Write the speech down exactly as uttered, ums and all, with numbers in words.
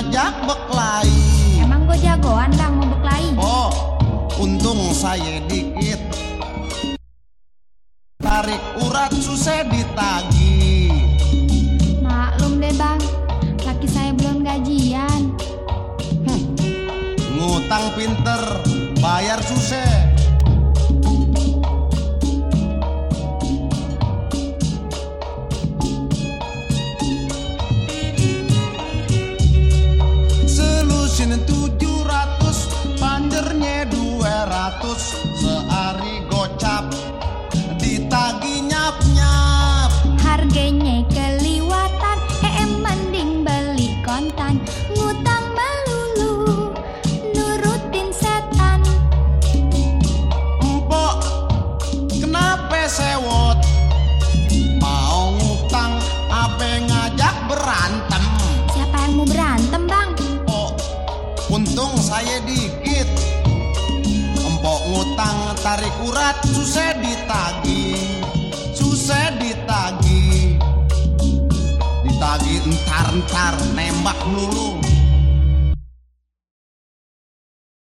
ngajak beklai. Emang gue jagoan bang mau beklai? Oh, untung saya dikit. Tarik urat susah ditagi. Maklum deh bang, laki saya belum gajian. Hm, ngutang pinter, bayar susah. Selusin tujuh ratus, panjernya dua ratus. Sehari gocap, ditagi nyap-nyap. Harganya keliwatan, eh mending beli kontan. Ngutang melulu, nurutin setan. Empok, kenapa sewot? Mau ngutang, abe ngajak berantem. Siapa yang mau berantem bang? Oh, untung saya dikit. Empok ngutang, tarik urat, susah ditagi. Susah ditagi. Ditagi entar-entar, nembak melulu.